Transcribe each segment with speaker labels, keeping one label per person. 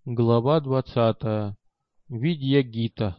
Speaker 1: Глава 20. Видья-гита.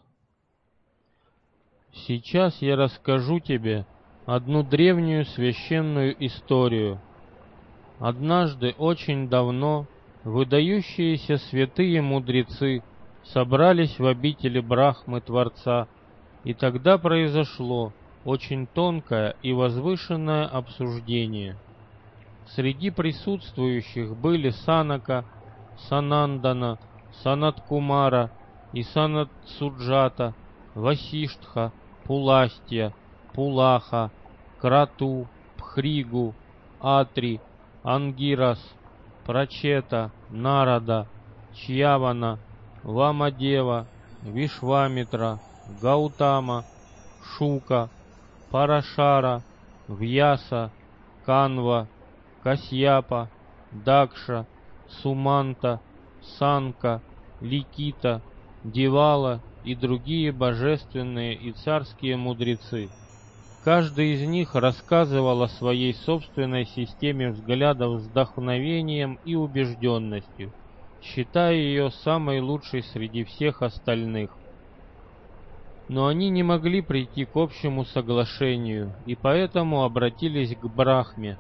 Speaker 1: Сейчас я расскажу тебе одну древнюю священную историю. Однажды, очень давно, выдающиеся святые мудрецы собрались в обители Брахмы Творца, и тогда произошло очень тонкое и возвышенное обсуждение. Среди присутствующих были Санака, Санандана, Санат-Кумара и Санат-Суджата, Васиштха, Пуластья, Пулаха, Крату, Пхригу, Атри, Ангирас, Прачета, Нарада, Чьявана, Вамадева, Вишвамитра, Гаутама, Шука, Парашара, Вьяса, Канва, Касьяпа, Дакша, Суманта, Санка, Ликита, Девала и другие божественные и царские мудрецы. Каждый из них рассказывал о своей собственной системе взглядов с вдохновением и убежденностью, считая ее самой лучшей среди всех остальных. Но они не могли прийти к общему соглашению, и поэтому обратились к Брахме.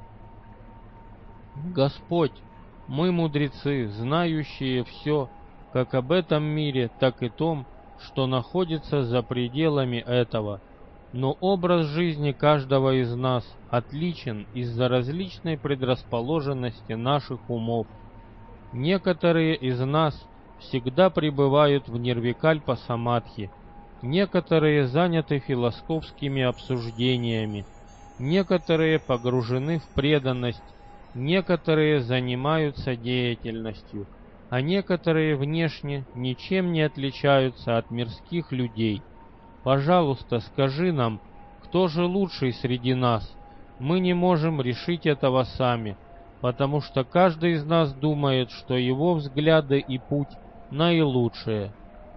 Speaker 1: «Господь, мы мудрецы, знающие все, как об этом мире, так и том, что находится за пределами этого. Но образ жизни каждого из нас отличен из-за различной предрасположенности наших умов. Некоторые из нас всегда пребывают в нирвикальпа-самадхи, некоторые заняты философскими обсуждениями, некоторые погружены в преданность, некоторые занимаются деятельностью, а некоторые внешне ничем не отличаются от мирских людей. Пожалуйста, скажи нам, кто же лучший среди нас? Мы не можем решить этого сами, потому что каждый из нас думает, что его взгляды и путь наилучшие».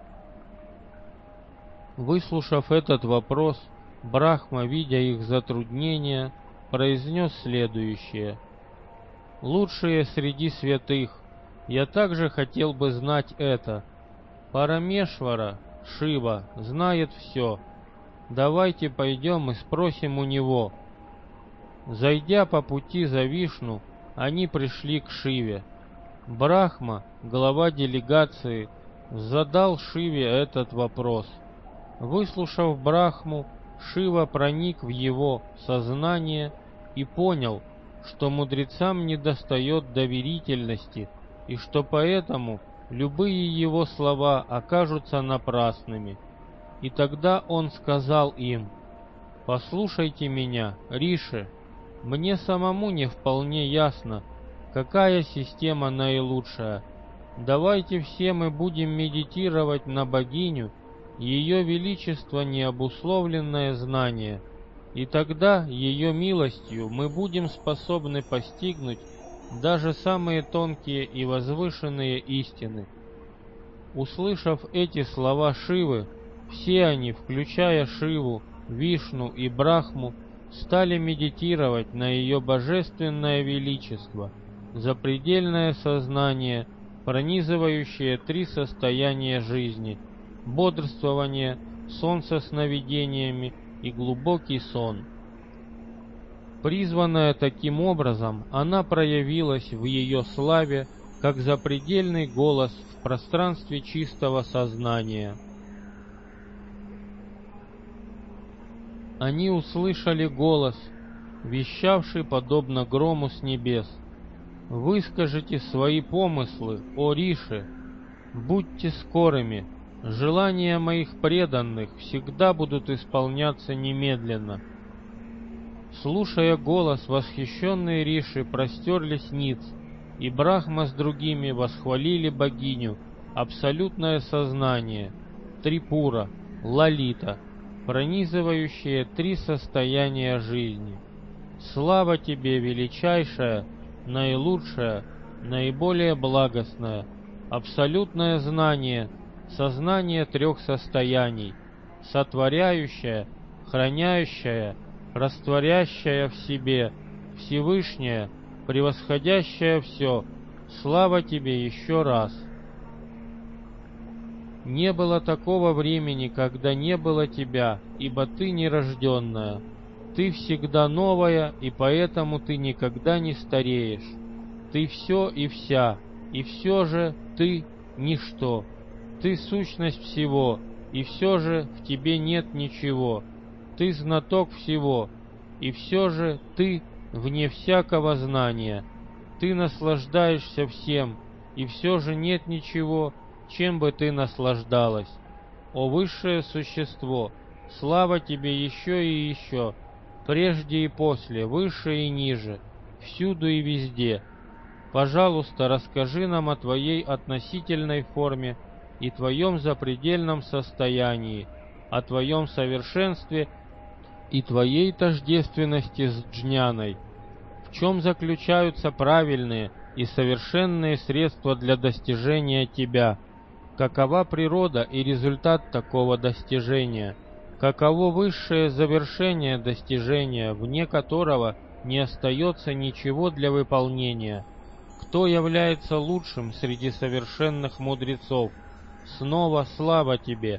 Speaker 1: Выслушав этот вопрос, Брахма, видя их затруднения, произнес следующее: «Лучшие среди святых, я также хотел бы знать это. Парамешвара, Шива, знает все. Давайте пойдем и спросим у него». Зайдя по пути за Вишну, они пришли к Шиве. Брахма, глава делегации, задал Шиве этот вопрос. Выслушав Брахму, Шива проник в его сознание и понял, что мудрецам недостает доверительности, и что поэтому любые его слова окажутся напрасными. И тогда он сказал им: «Послушайте меня, риши, мне самому не вполне ясно, какая система наилучшая. Давайте все мы будем медитировать на богиню, ее величество необусловленное знание, и тогда ее милостью мы будем способны постигнуть даже самые тонкие и возвышенные истины». Услышав эти слова Шивы, все они, включая Шиву, Вишну и Брахму, стали медитировать на ее божественное величество, запредельное сознание, пронизывающее три состояния жизни: бодрствование, сон со сновидениями и глубокий сон. Призванная таким образом, она проявилась в ее славе, как запредельный голос в пространстве чистого сознания. Они услышали голос, вещавший подобно грому с небес: «Выскажите свои помыслы, о риши, будьте скорыми, желания моих преданных всегда будут исполняться немедленно». Слушая голос, восхищенные риши простерлись ниц, и Брахма с другими восхвалили богиню, абсолютное сознание, Трипура, Лалита, пронизывающее три состояния жизни. «Слава тебе, величайшая, наилучшая, наиболее благостная, абсолютное знание, сознание трех состояний, сотворяющая, хранящая, растворящая в себе, Всевышняя, превосходящая все, слава тебе еще раз». Не было такого времени, когда не было тебя, ибо ты нерожденная. Ты всегда новая, и поэтому ты никогда не стареешь. Ты все и вся, и все же ты ничто. Ты сущность всего, и все же в тебе нет ничего. Ты знаток всего, и все же ты вне всякого знания. Ты наслаждаешься всем, и все же нет ничего, чем бы ты наслаждалась. О высшее существо, слава тебе еще и еще, прежде и после, выше и ниже, всюду и везде. Пожалуйста, расскажи нам о твоей относительной форме и твоем запредельном состоянии, о твоем совершенстве и твоей тождественности с Джняной. В чем заключаются правильные и совершенные средства для достижения тебя? Какова природа и результат такого достижения? Каково высшее завершение достижения, вне которого не остается ничего для выполнения? Кто является лучшим среди совершенных мудрецов? Снова слава тебе!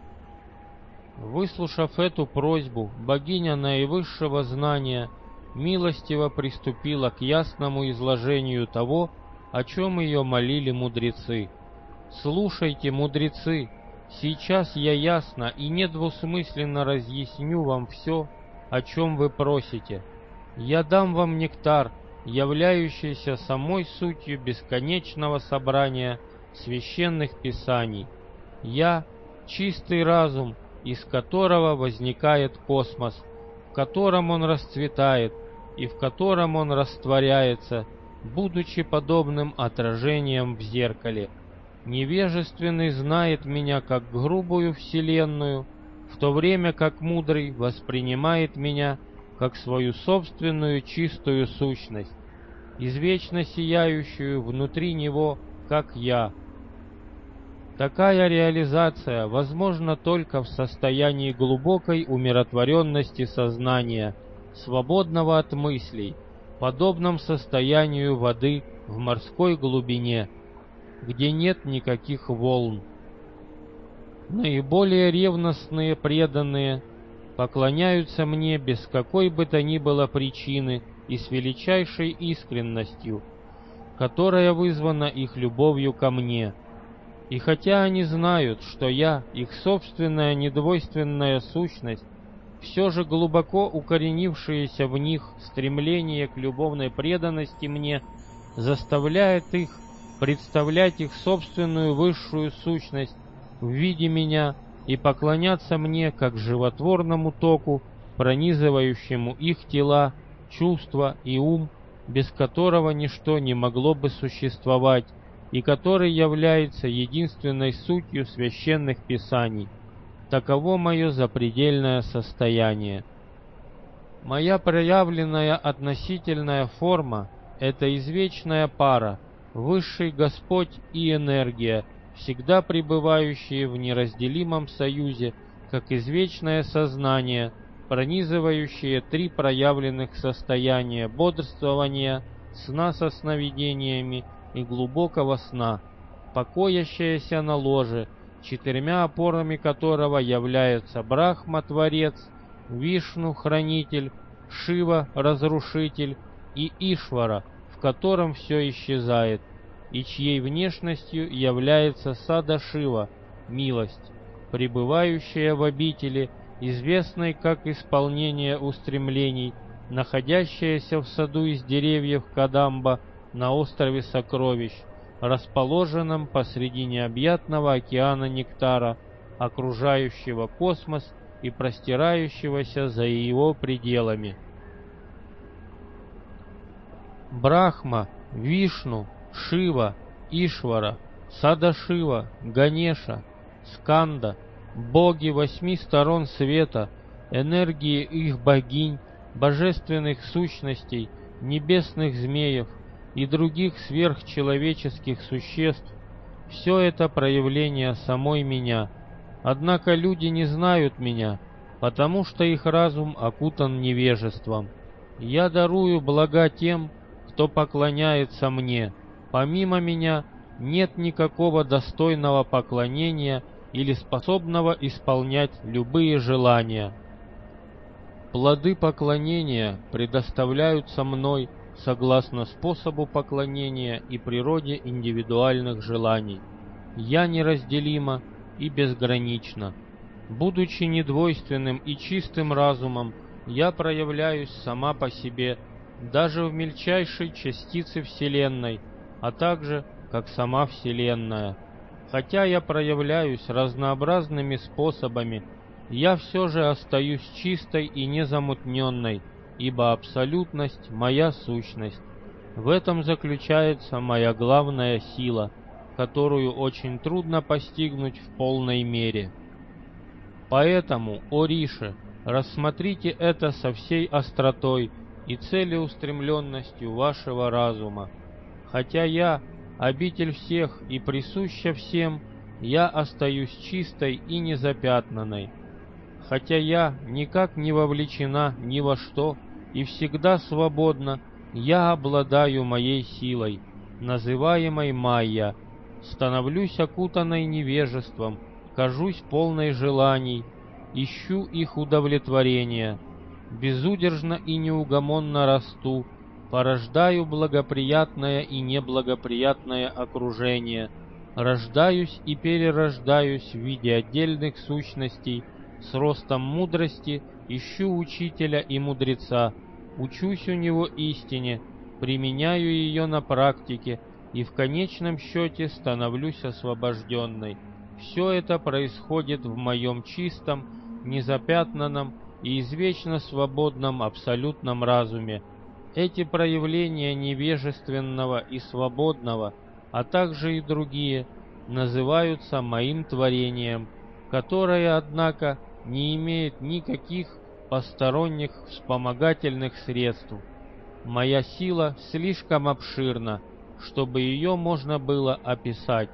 Speaker 1: Выслушав эту просьбу, богиня наивысшего знания милостиво приступила к ясному изложению того, о чем ее молили мудрецы. «Слушайте, мудрецы, сейчас я ясно и недвусмысленно разъясню вам все, о чем вы просите. Я дам вам нектар, являющийся самой сутью бесконечного собрания священных писаний. Я — чистый разум, из которого возникает космос, в котором он расцветает и в котором он растворяется, будучи подобным отражением в зеркале. Невежественный знает меня как грубую вселенную, в то время как мудрый воспринимает меня как свою собственную чистую сущность, извечно сияющую внутри него, как я. Такая реализация возможна только в состоянии глубокой умиротворенности сознания, свободного от мыслей, подобном состоянию воды в морской глубине, где нет никаких волн. Наиболее ревностные преданные поклоняются мне без какой бы то ни было причины и с величайшей искренностью, которая вызвана их любовью ко мне. И хотя они знают, что я, их собственная недвойственная сущность, все же глубоко укоренившееся в них стремление к любовной преданности мне заставляет их представлять их собственную высшую сущность в виде меня и поклоняться мне как животворному току, пронизывающему их тела, чувства и ум, без которого ничто не могло бы существовать, и который является единственной сутью священных писаний. Таково мое запредельное состояние. Моя проявленная относительная форма — это извечная пара, Высший Господь и энергия, всегда пребывающие в неразделимом союзе, как извечное сознание, пронизывающее три проявленных состояния бодрствования, сна со сновидениями и глубокого сна, покоящаяся на ложе, четырьмя опорами которого являются Брахма, Творец, Вишну, Хранитель, Шива, Разрушитель и Ишвара, в котором все исчезает, и чьей внешностью является Сада Шива, милость, пребывающая в обители, известной как исполнение устремлений, находящаяся в саду из деревьев Кадамба на острове Сокровищ, расположенном посреди необъятного океана нектара, окружающего космос и простирающегося за его пределами. Брахма, Вишну, Шива, Ишвара, Садашива, Ганеша, Сканда, боги 8 сторон света, энергии их богинь, божественных сущностей, небесных змеев и других сверхчеловеческих существ — все это проявление самой меня. Однако люди не знают меня, потому что их разум окутан невежеством. Я дарую блага тем, кто поклоняется мне. Помимо меня нет никакого достойного поклонения или способного исполнять любые желания. Плоды поклонения предоставляются мной согласно способу поклонения и природе индивидуальных желаний. Я неразделима и безгранична. Будучи недвойственным и чистым разумом, я проявляюсь сама по себе, даже в мельчайшей частице Вселенной, а также как сама Вселенная. Хотя я проявляюсь разнообразными способами, я все же остаюсь чистой и незамутненной, ибо абсолютность — моя сущность. В этом заключается моя главная сила, которую очень трудно постигнуть в полной мере. Поэтому, о Риши, рассмотрите это со всей остротой и целеустремленностью вашего разума. Хотя я — обитель всех и присуща всем, я остаюсь чистой и незапятнанной. Хотя я никак не вовлечена ни во что и всегда свободна, я обладаю моей силой, называемой Майя, становлюсь окутанной невежеством, кажусь полной желаний, ищу их удовлетворения, безудержно и неугомонно расту, порождаю благоприятное и неблагоприятное окружение, рождаюсь и перерождаюсь в виде отдельных сущностей, с ростом мудрости ищу учителя и мудреца, учусь у него истине, применяю ее на практике и в конечном счете становлюсь освобожденной. Все это происходит в моем чистом, незапятнанном и извечно свободном абсолютном разуме. Эти проявления невежественного и свободного, а также и другие, называются моим творением, которое, однако, не имеет никаких посторонних вспомогательных средств. Моя сила слишком обширна, чтобы ее можно было описать.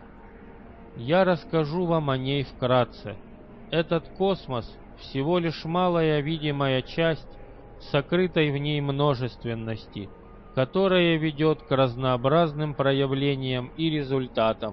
Speaker 1: Я расскажу вам о ней вкратце. Этот космос всего лишь малая видимая часть сокрытой в ней множественности, которая ведет к разнообразным проявлениям и результатам.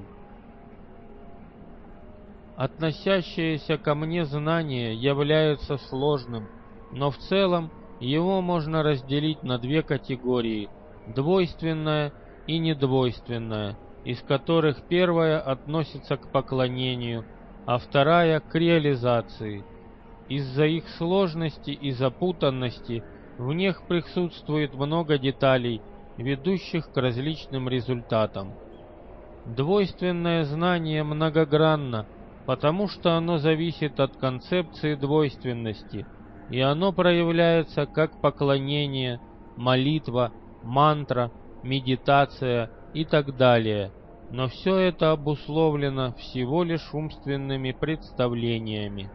Speaker 1: Относящееся ко мне знание является сложным, но в целом его можно разделить на две категории – двойственное и недвойственное, из которых первая относится к поклонению, а вторая – к реализации. Из-за их сложности и запутанности в них присутствует много деталей, ведущих к различным результатам. Двойственное знание многогранно, потому что оно зависит от концепции двойственности, и оно проявляется как поклонение, молитва, мантра, медитация и так далее, но все это обусловлено всего лишь умственными представлениями.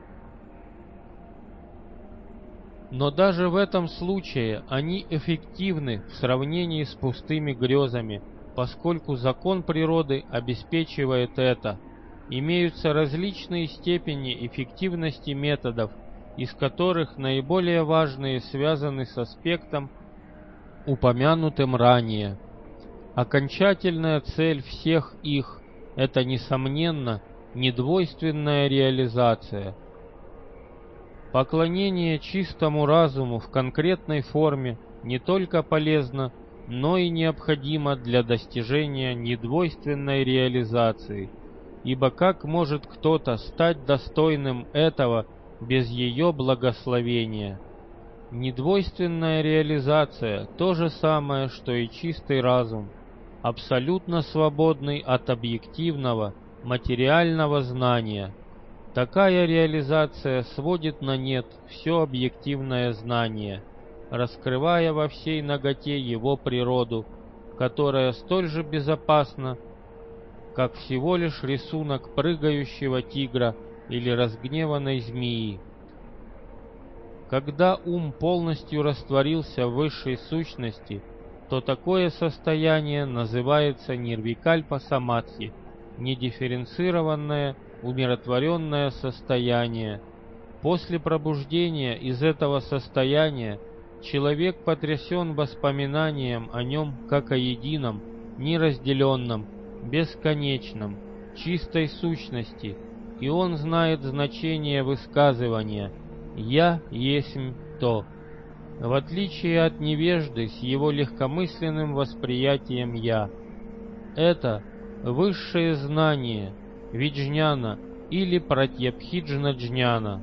Speaker 1: Но даже в этом случае они эффективны в сравнении с пустыми грезами, поскольку закон природы обеспечивает это. Имеются различные степени эффективности методов, из которых наиболее важные связаны с аспектом, упомянутым ранее. Окончательная цель всех их – это, несомненно, недвойственная реализация. Поклонение чистому разуму в конкретной форме не только полезно, но и необходимо для достижения недвойственной реализации. Ибо как может кто-то стать достойным этого без ее благословения? Недвойственная реализация – то же самое, что и чистый разум, абсолютно свободный от объективного, материального знания. Такая реализация сводит на нет все объективное знание, раскрывая во всей наготе его природу, которая столь же безопасна, как всего лишь рисунок прыгающего тигра или разгневанной змеи. Когда ум полностью растворился в высшей сущности, то такое состояние называется нирвикальпа самадхи, недифференцированное, умиротворенное состояние. После пробуждения из этого состояния человек потрясен воспоминанием о нем как о едином, неразделенном, бесконечном, чистой сущности, и он знает значение высказывания «Я есмь то», в отличие от невежды с его легкомысленным восприятием «я». Это высшее знание виджняна или пратьябхиджна-джняна.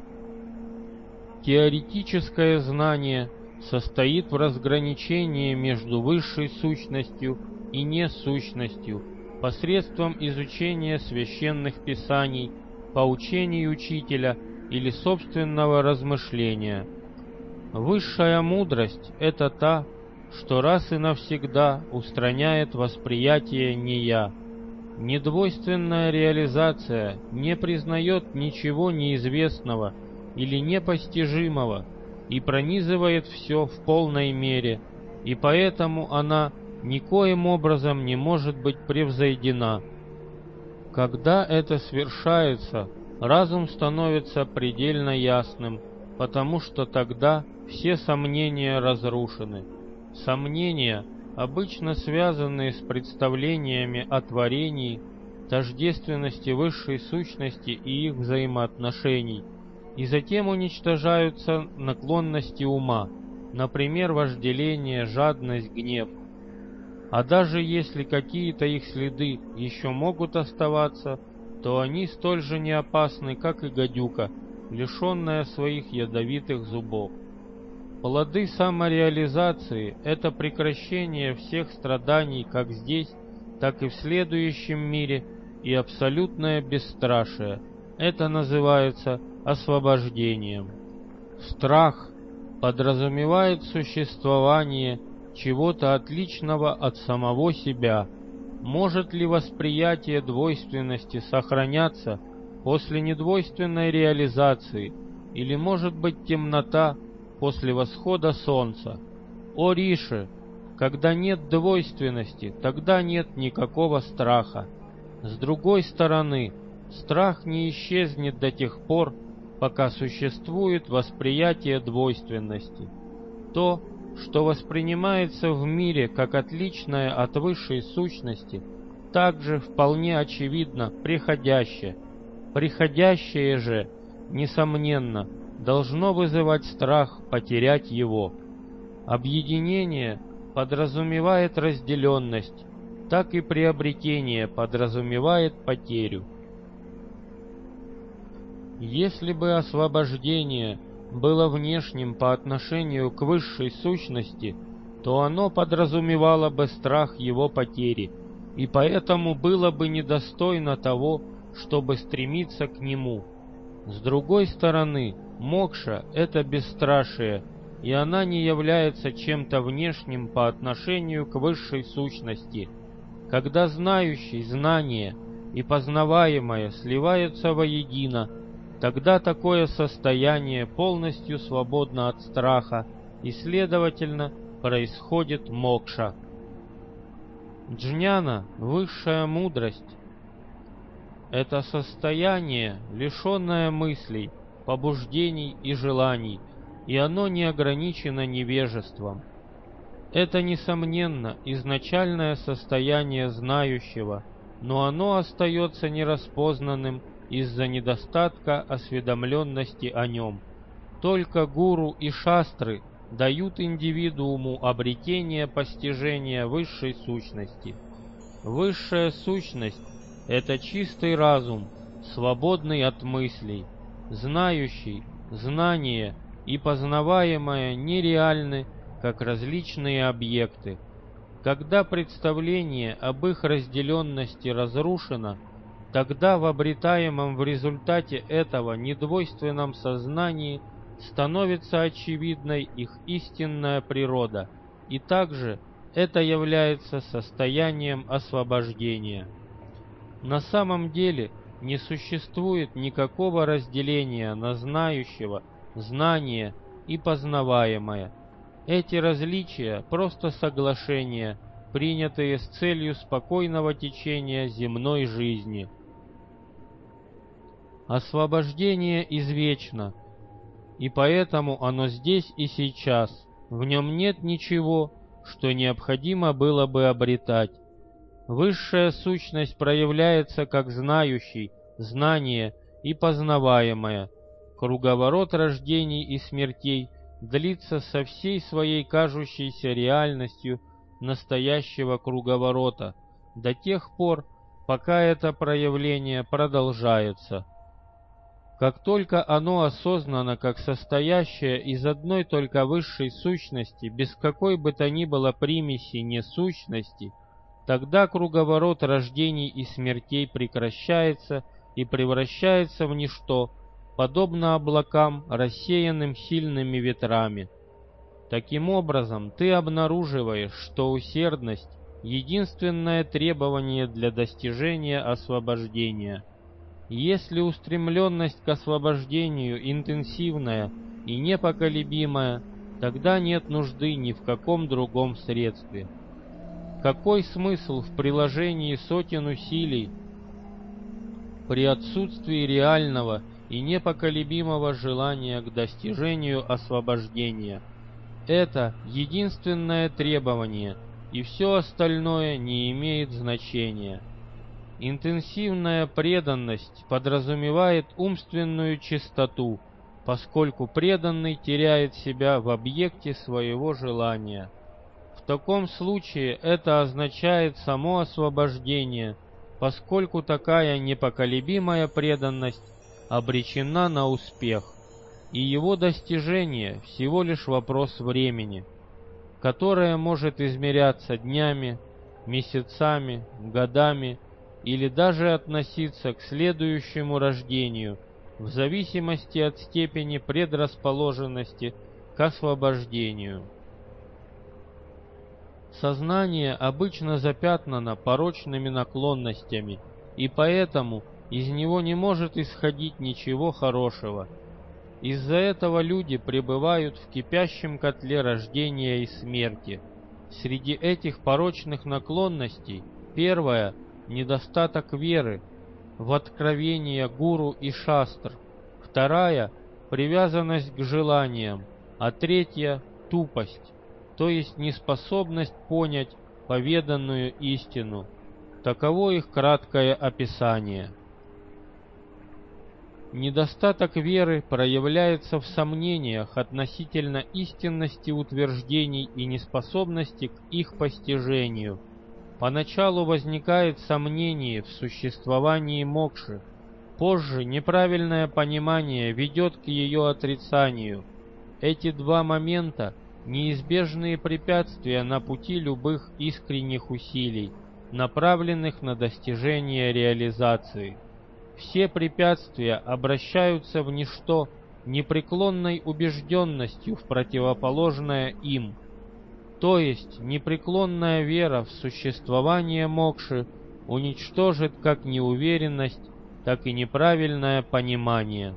Speaker 1: Теоретическое знание состоит в разграничении между высшей сущностью и несущностью посредством изучения священных писаний, поучений учителя или собственного размышления. Высшая мудрость — это та, что раз и навсегда устраняет восприятие «не-я». Недвойственная реализация не признает ничего неизвестного или непостижимого и пронизывает все в полной мере, и поэтому она никоим образом не может быть превзойдена. Когда это свершается, разум становится предельно ясным, потому что тогда все сомнения разрушены. Сомнения, обычно связанные с представлениями о творении, тождественности высшей сущности и их взаимоотношений, и затем уничтожаются наклонности ума, например, вожделение, жадность, гнев. А даже если какие-то их следы еще могут оставаться, то они столь же не опасны, как и гадюка, лишенная своих ядовитых зубов. Плоды самореализации — это прекращение всех страданий как здесь, так и в следующем мире, и абсолютное бесстрашие. Это называется освобождением. Страх подразумевает существование чего-то отличного от самого себя. Может ли восприятие двойственности сохраняться после недвойственной реализации, или может быть темнота после восхода солнца? О Риши, когда нет двойственности, тогда нет никакого страха. С другой стороны, страх не исчезнет до тех пор, пока существует восприятие двойственности. То, что воспринимается в мире как отличное от высшей сущности, также вполне очевидно приходящее. Приходящее же, несомненно, должно вызывать страх потерять его. Объединение подразумевает разделенность, так и приобретение подразумевает потерю. Если бы освобождение было внешним по отношению к высшей сущности, то оно подразумевало бы страх его потери, и поэтому было бы недостойно того, чтобы стремиться к нему. С другой стороны, мокша — это бесстрашие, и она не является чем-то внешним по отношению к высшей сущности. Когда знающий знание и познаваемое сливаются воедино, тогда такое состояние полностью свободно от страха, и, следовательно, происходит мокша. Джняна, высшая мудрость, это состояние, лишенное мыслей, побуждений и желаний, и оно не ограничено невежеством. Это, несомненно, изначальное состояние знающего, но оно остается нераспознанным из-за недостатка осведомленности о нем. Только гуру и шастры дают индивидууму обретение постижения высшей сущности. Высшая сущность — это чистый разум, свободный от мыслей, знающий, знание и познаваемое нереальны, как различные объекты. Когда представление об их разделенности разрушено, тогда в обретаемом в результате этого недвойственном сознании становится очевидной их истинная природа, и также это является состоянием освобождения. На самом деле не существует никакого разделения на знающего, знание и познаваемое. Эти различия — просто соглашения, принятые с целью спокойного течения земной жизни. Освобождение извечно, и поэтому оно здесь и сейчас. В нем нет ничего, что необходимо было бы обретать. Высшая сущность проявляется как знающий, знание и познаваемое. Круговорот рождений и смертей длится со всей своей кажущейся реальностью настоящего круговорота до тех пор, пока это проявление продолжается. Как только оно осознано как состоящее из одной только высшей сущности, без какой бы то ни было примеси несущности, тогда круговорот рождений и смертей прекращается и превращается в ничто, подобно облакам, рассеянным сильными ветрами. Таким образом, ты обнаруживаешь, что усердность — единственное требование для достижения освобождения. Если устремленность к освобождению интенсивная и непоколебимая, тогда нет нужды ни в каком другом средстве. Какой смысл в приложении сотен усилий при отсутствии реального и непоколебимого желания к достижению освобождения? Это единственное требование, и все остальное не имеет значения. Интенсивная преданность подразумевает умственную чистоту, поскольку преданный теряет себя в объекте своего желания. В таком случае это означает само освобождение, поскольку такая непоколебимая преданность обречена на успех, и его достижение всего лишь вопрос времени, которое может измеряться днями, месяцами, годами, или даже относиться к следующему рождению, в зависимости от степени предрасположенности к освобождению. Сознание обычно запятнано порочными наклонностями, и поэтому из него не может исходить ничего хорошего. Из-за этого люди пребывают в кипящем котле рождения и смерти. Среди этих порочных наклонностей первая — недостаток веры в откровения гуру и шастр, вторая — привязанность к желаниям, а третья — тупость, то есть неспособность понять поведанную истину. Таково их краткое описание. Недостаток веры проявляется в сомнениях относительно истинности утверждений и неспособности к их постижению. Поначалу возникает сомнение в существовании мокши, позже неправильное понимание ведет к ее отрицанию. Эти два момента — неизбежные препятствия на пути любых искренних усилий, направленных на достижение реализации. Все препятствия обращаются в ничто непреклонной убежденностью в противоположное им. То есть непреклонная вера в существование мокши уничтожит как неуверенность, так и неправильное понимание.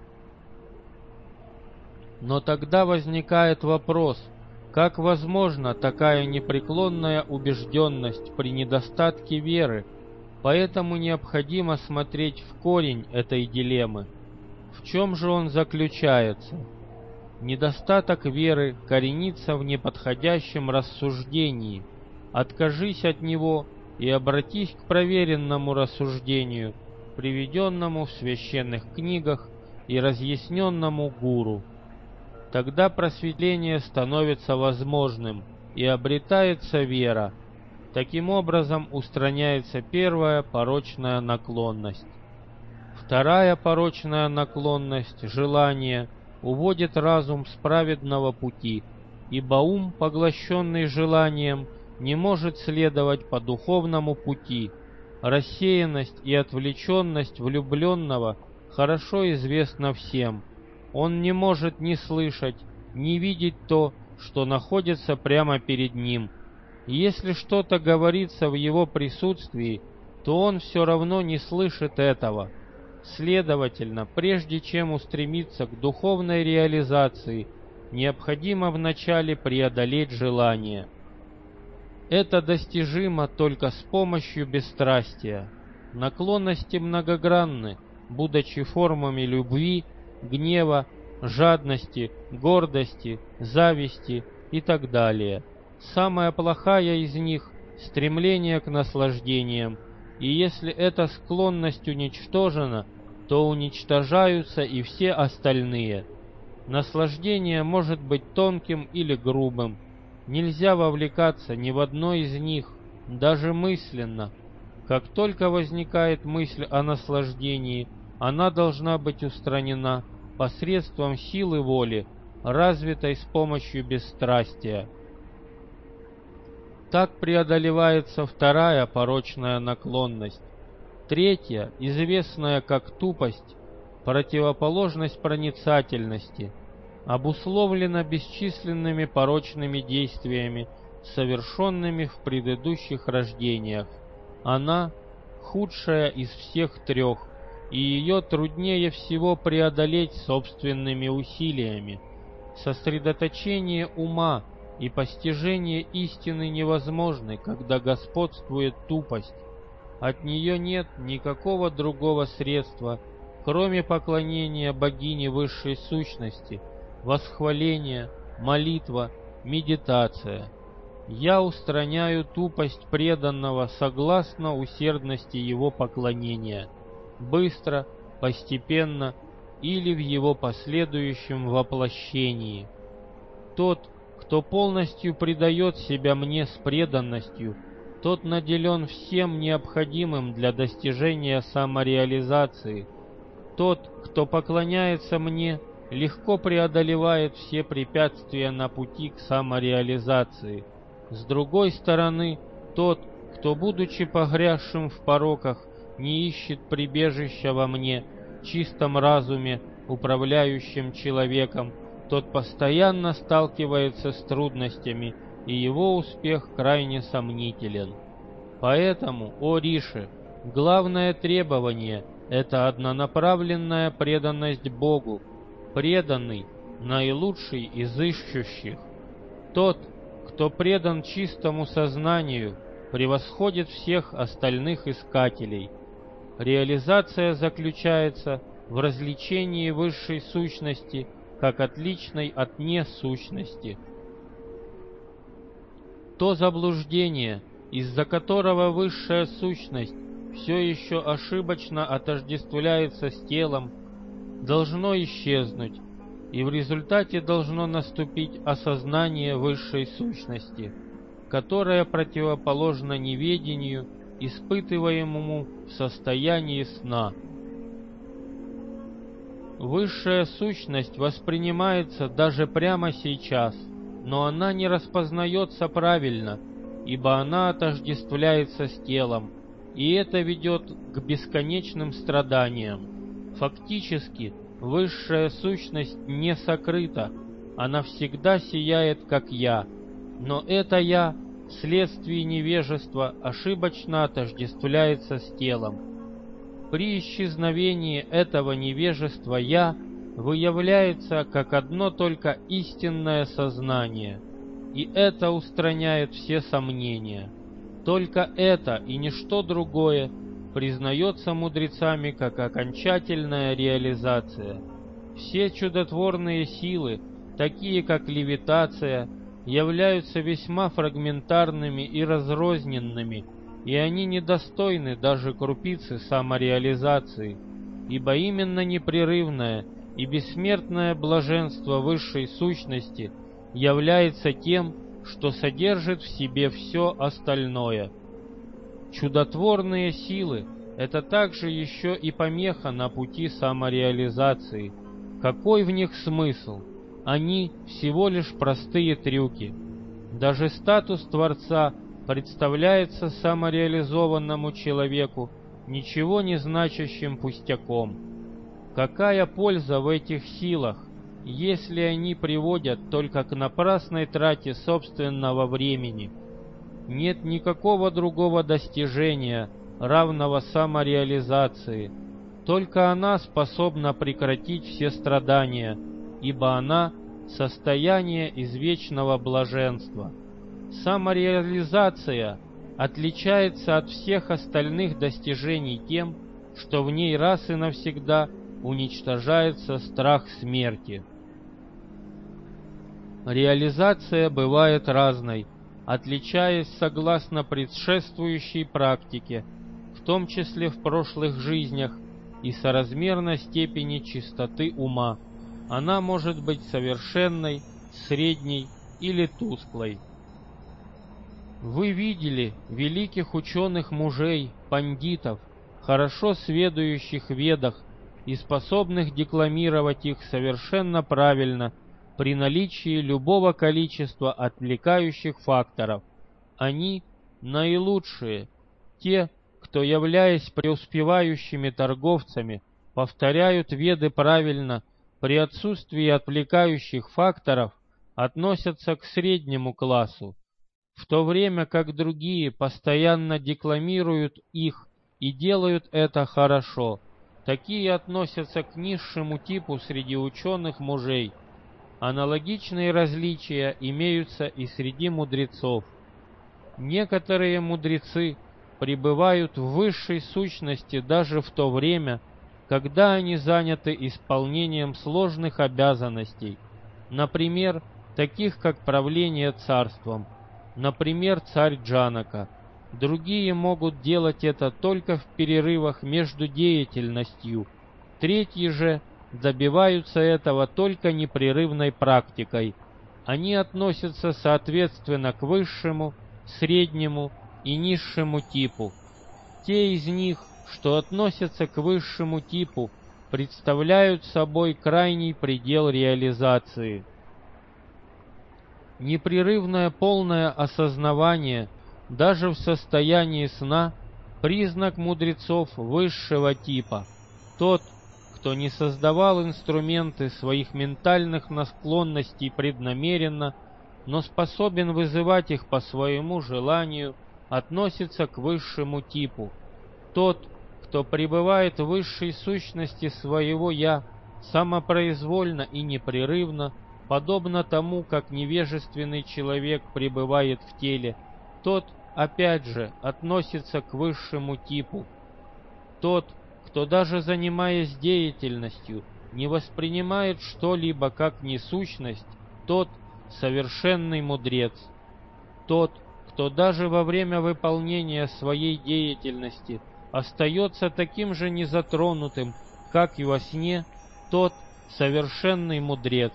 Speaker 1: Но тогда возникает вопрос, как возможна такая непреклонная убежденность при недостатке веры, поэтому необходимо смотреть в корень этой дилеммы. В чем же он заключается? Недостаток веры коренится в неподходящем рассуждении. Откажись от него и обратись к проверенному рассуждению, приведенному в священных книгах и разъясненному гуру. Тогда просветление становится возможным и обретается вера. Таким образом устраняется первая порочная наклонность. Вторая порочная наклонность, желание, уводит разум с праведного пути, ибо ум, поглощенный желанием, не может следовать по духовному пути. Рассеянность и отвлеченность влюбленного хорошо известна всем. Он не может ни слышать, ни видеть то, что находится прямо перед ним. И если что-то говорится в его присутствии, то он все равно не слышит этого. Следовательно, прежде чем устремиться к духовной реализации, необходимо вначале преодолеть желание. Это достижимо только с помощью бесстрастия. Наклонности многогранны, будучи формами любви, гнева, жадности, гордости, зависти и так далее. Самая плохая из них — стремление к наслаждениям, и если эта склонность уничтожена, то уничтожаются и все остальные. Наслаждение может быть тонким или грубым. Нельзя вовлекаться ни в одно из них, даже мысленно. Как только возникает мысль о наслаждении, она должна быть устранена посредством силы воли, развитой с помощью бесстрастия. Так преодолевается вторая порочная наклонность. Третья, известная как тупость, противоположность проницательности, обусловлена бесчисленными порочными действиями, совершенными в предыдущих рождениях. Она худшая из всех трех, и ее труднее всего преодолеть собственными усилиями. Сосредоточение ума и постижение истины невозможны, когда господствует тупость. От нее нет никакого другого средства, кроме поклонения богине высшей сущности, восхваления, молитва, медитация. Я устраняю тупость преданного согласно усердности его поклонения, быстро, постепенно или в его последующем воплощении. Тот, кто полностью предает себя мне с преданностью, тот наделен всем необходимым для достижения самореализации. Тот, кто поклоняется мне, легко преодолевает все препятствия на пути к самореализации. С другой стороны, тот, кто, будучи погрязшим в пороках, не ищет прибежища во мне, чистом разуме, управляющем человеком, тот постоянно сталкивается с трудностями, и его успех крайне сомнителен. Поэтому, о Риши, главное требование – это однонаправленная преданность Богу, преданный, наилучший из ищущих. Тот, кто предан чистому сознанию, превосходит всех остальных искателей. Реализация заключается в развлечении высшей сущности как отличной от несущности. То заблуждение, из-за которого высшая сущность все еще ошибочно отождествляется с телом, должно исчезнуть, и в результате должно наступить осознание высшей сущности, которое противоположно неведению, испытываемому в состоянии сна. Высшая сущность воспринимается даже прямо сейчас, но она не распознается правильно, ибо она отождествляется с телом, и это ведет к бесконечным страданиям. Фактически, высшая сущность не сокрыта, она всегда сияет, как «Я», но это «Я» вследствие невежества ошибочно отождествляется с телом. При исчезновении этого невежества «Я» выявляется как одно только истинное сознание, и это устраняет все сомнения. Только это и ничто другое признается мудрецами как окончательная реализация. Все чудотворные силы, такие как левитация, являются весьма фрагментарными и разрозненными, и они недостойны даже крупицы самореализации, ибо именно непрерывное и бессмертное блаженство высшей сущности является тем, что содержит в себе все остальное. Чудотворные силы — это также еще и помеха на пути самореализации. Какой в них смысл? Они всего лишь простые трюки. Даже статус Творца представляется самореализованному человеку ничего не значащим пустяком. Какая польза в этих силах, если они приводят только к напрасной трате собственного времени? Нет никакого другого достижения, равного самореализации. Только она способна прекратить все страдания, ибо она — состояние извечного блаженства. Самореализация отличается от всех остальных достижений тем, что в ней раз и навсегда уничтожается страх смерти. Реализация бывает разной, отличаясь согласно предшествующей практике, в том числе в прошлых жизнях, и соразмерно степени чистоты ума. Она может быть совершенной, средней или тусклой. Вы видели великих ученых-мужей, пандитов, хорошо сведущих в ведах и способных декламировать их совершенно правильно при наличии любого количества отвлекающих факторов. Они наилучшие, те, кто, являясь преуспевающими торговцами, повторяют веды правильно, при отсутствии отвлекающих факторов относятся к среднему классу, в то время как другие постоянно декламируют их и делают это хорошо. Такие относятся к низшему типу среди ученых-мужей. Аналогичные различия имеются и среди мудрецов. Некоторые мудрецы пребывают в высшей сущности даже в то время, когда они заняты исполнением сложных обязанностей, например, таких как правление царством, например, царь Джанака. Другие могут делать это только в перерывах между деятельностью. Третьи же добиваются этого только непрерывной практикой. Они относятся соответственно к высшему, среднему и низшему типу. Те из них, что относятся к высшему типу, представляют собой крайний предел реализации. Непрерывное полное осознавание, даже в состоянии сна, признак мудрецов высшего типа. Тот, кто не создавал инструменты своих ментальных наклонностей преднамеренно, но способен вызывать их по своему желанию, относится к высшему типу. Тот, кто пребывает в высшей сущности своего «я», самопроизвольно и непрерывно, подобно тому, как невежественный человек пребывает в теле, тот, опять же, относится к высшему типу. Тот, кто даже занимаясь деятельностью, не воспринимает что-либо как несущность, тот совершенный мудрец. Тот, кто даже во время выполнения своей деятельности остается таким же незатронутым, как и во сне, тот совершенный мудрец.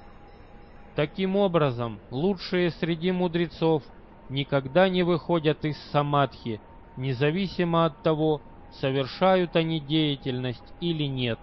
Speaker 1: Таким образом, лучшие среди мудрецов никогда не выходят из самадхи, независимо от того, совершают они деятельность или нет.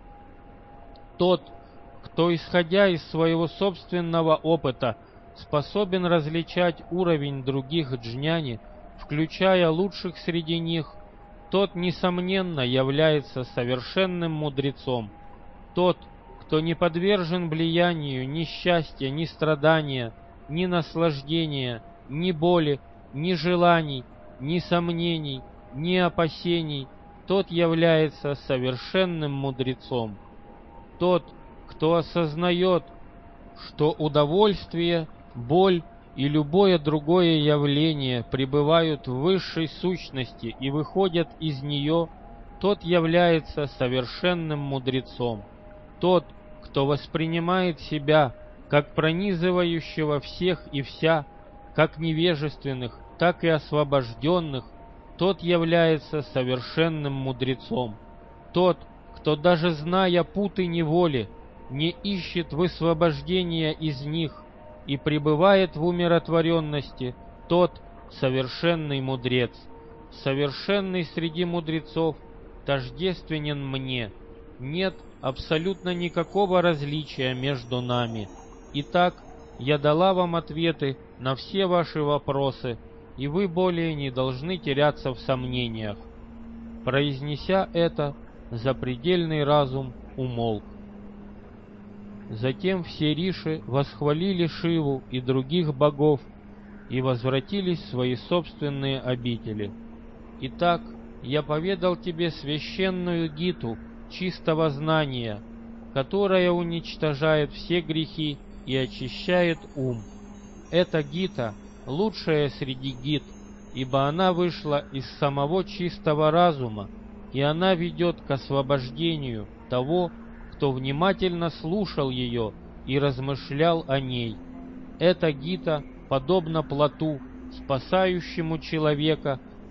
Speaker 1: Тот, кто, исходя из своего собственного опыта, способен различать уровень других джняни, включая лучших среди них, тот, несомненно, является совершенным мудрецом. Тот, кто не подвержен влиянию ни счастья, ни страдания, ни наслаждения, ни боли, ни желаний, ни сомнений, ни опасений, тот является совершенным мудрецом. Тот, кто осознает, что удовольствие, боль и любое другое явление пребывают в высшей сущности и выходят из нее, тот является совершенным мудрецом. Тот, кто воспринимает себя как пронизывающего всех и вся, как невежественных, так и освобожденных, тот является совершенным мудрецом. Тот, кто даже зная путы неволи, не ищет высвобождения из них и пребывает в умиротворенности, тот совершенный мудрец. Совершенный среди мудрецов тождественен мне. Нет абсолютно никакого различия между нами. Итак, я дала вам ответы на все ваши вопросы, и вы более не должны теряться в сомнениях. Произнеся это, запредельный разум умолк. Затем все риши восхвалили Шиву и других богов и возвратились в свои собственные обители. Итак, я поведал тебе священную гиту чистого знания, которая уничтожает все грехи и очищает ум. Эта гита лучшая среди гит, ибо она вышла из самого чистого разума, и она ведет к освобождению того, кто внимательно слушал ее и размышлял о ней. Эта гита подобна плоту, спасающему человека